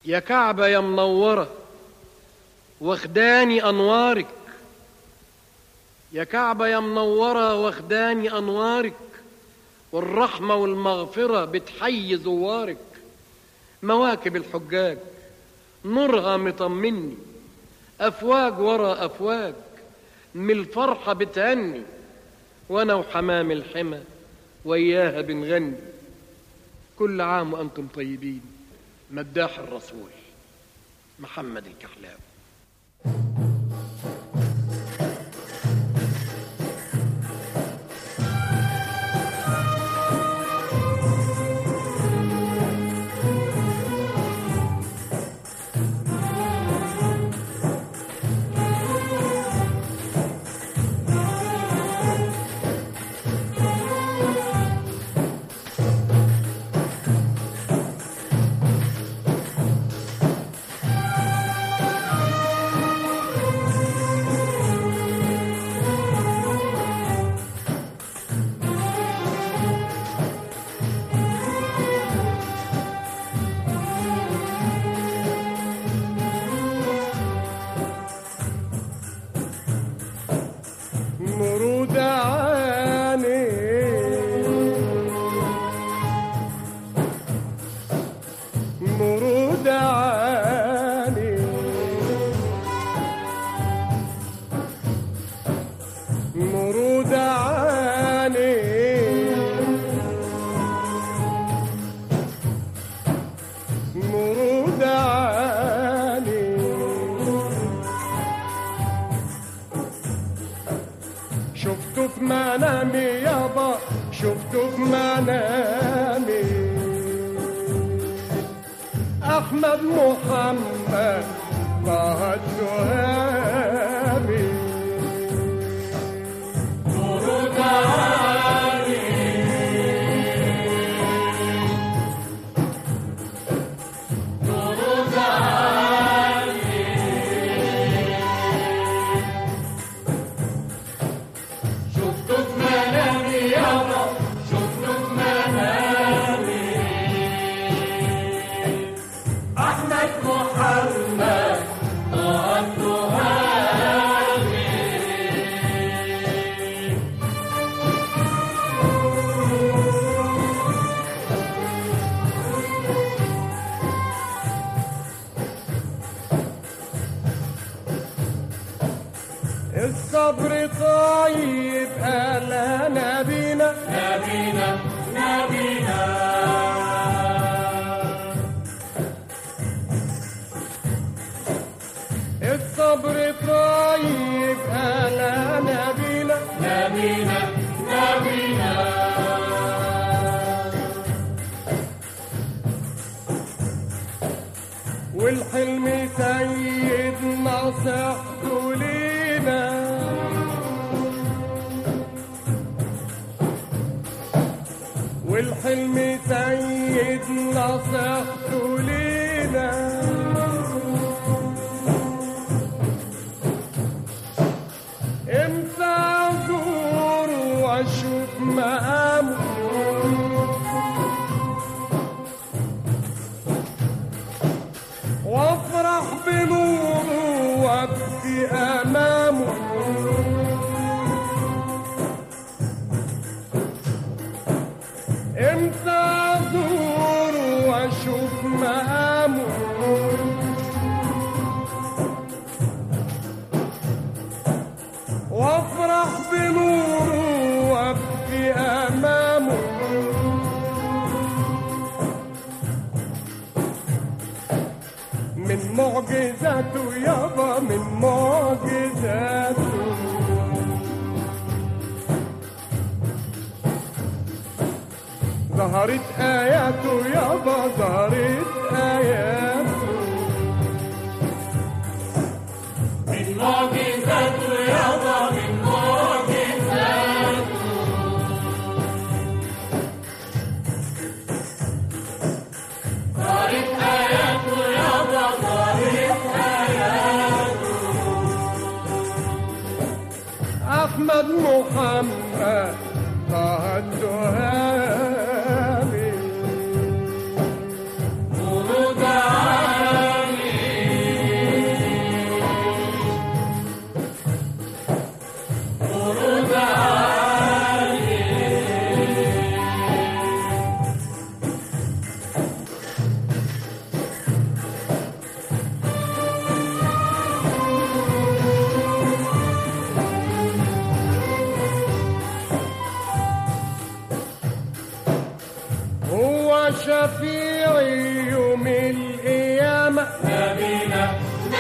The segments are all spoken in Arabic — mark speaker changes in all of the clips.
Speaker 1: يا كعبة يا منورة واخداني أنوارك، يا كعبة يا منورة واخداني أنوارك، والرحمة والمغفرة بتحيي زوارك. مواكب الحجاج نورها مطمني، أفواج ورا أفواج من الفرحة بتهني، وأنا وحمام الحمى وياها بنغني. كل عام وأنتم طيبين. مداح الرسول محمد الكحلاوي.
Speaker 2: شفته في منامي يابا، شفته في منامي أحمد محمد طه التهامي. ورود عالي ورود عالي شفته في منامي يابا، شفته في منامي أحمد محمد طه التهامي. الصبر طيب ألا نبينا نبينا نبينا. الصبر طيب ألا نبينا نبينا نبينا. والحلم سيد نصيحته لينا، والحلم سيد نصيحته لينا. امتى ازور واشوف مقامه، وافرح بنوره وابكي امامه. امتى ازور واشوف مقامه، وافرح بنوره وابكي امامه. من معجزاته يابا، من معجزاته ظهرت آياته يابا، ظهرت آياته. من معجزاته يابا، من معجزاته ظهرت آياته يابا، ظهرت آياته. أحمد محمد طه التهامي. ورود عالي نبينا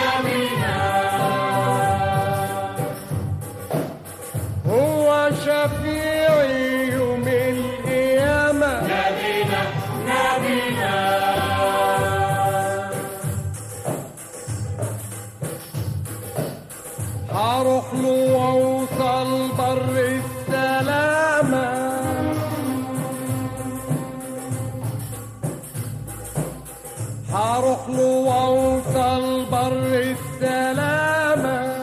Speaker 1: هو شفيعي يوم القيامة
Speaker 2: نبينا
Speaker 1: هروح له واوصل بر السلامة هروح له واوصل بر السلامة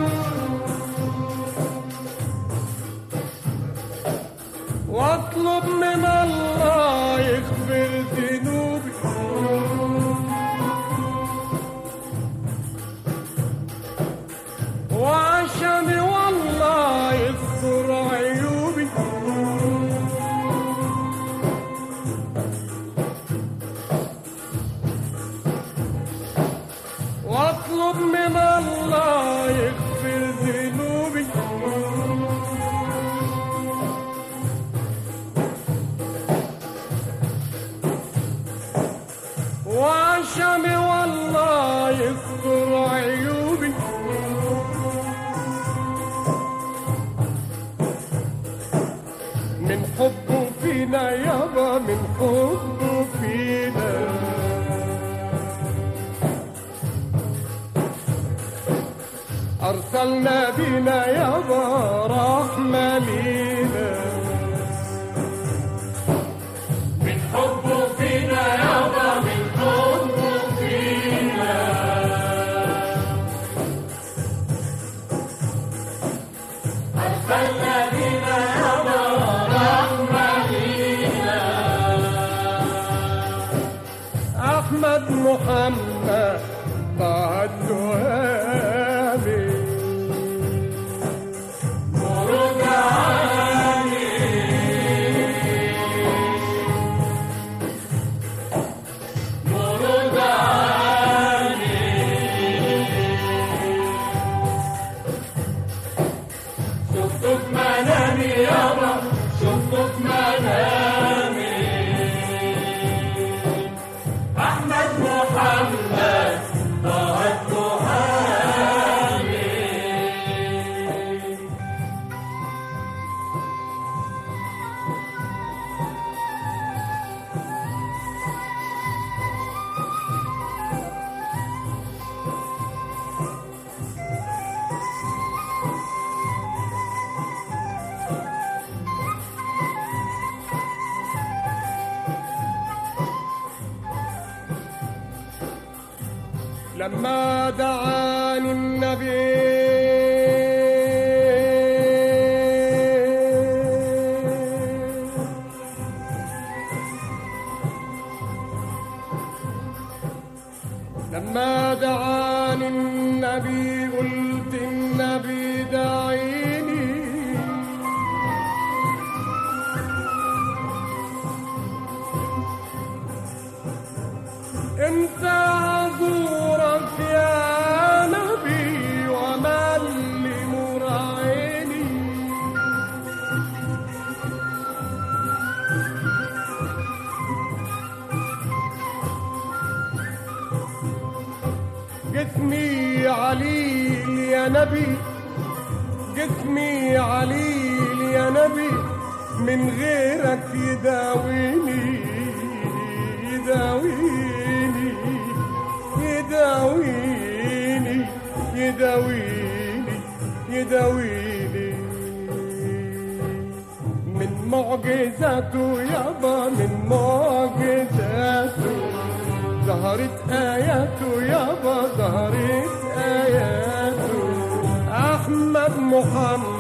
Speaker 1: واطلب من الله يغفر ذنوبي وعشاني والله يستر عيوبي واطلب من الله يغفر ذنوبي وعشاني والله يستر عيوبي من حبه فينا يابا من حبه فينا أرسلنا بينا يابا رحمة لينا
Speaker 2: من حبه فينا يابا من حبه فينا أرسلنا بينا يابا رحمة لينا
Speaker 1: أحمد محمد طه الدهامي
Speaker 2: ورد علي ورد علي شفته في منامي يابا شفته في منامي أحمد محمد طه الدهامي
Speaker 1: لما دعاني النبي لما دعاني النبي قلت النبي دعيني انت عذورك يا نبي وما اللي نور عيني جسمي عليل يا نبي جسمي عليل يا نبي من غيرك يداويني يداويني يداويني يداويني يداويني من معجزاته يابا من معجزاته ظهرت آياته يابا ظهرت آياته أحمد محمد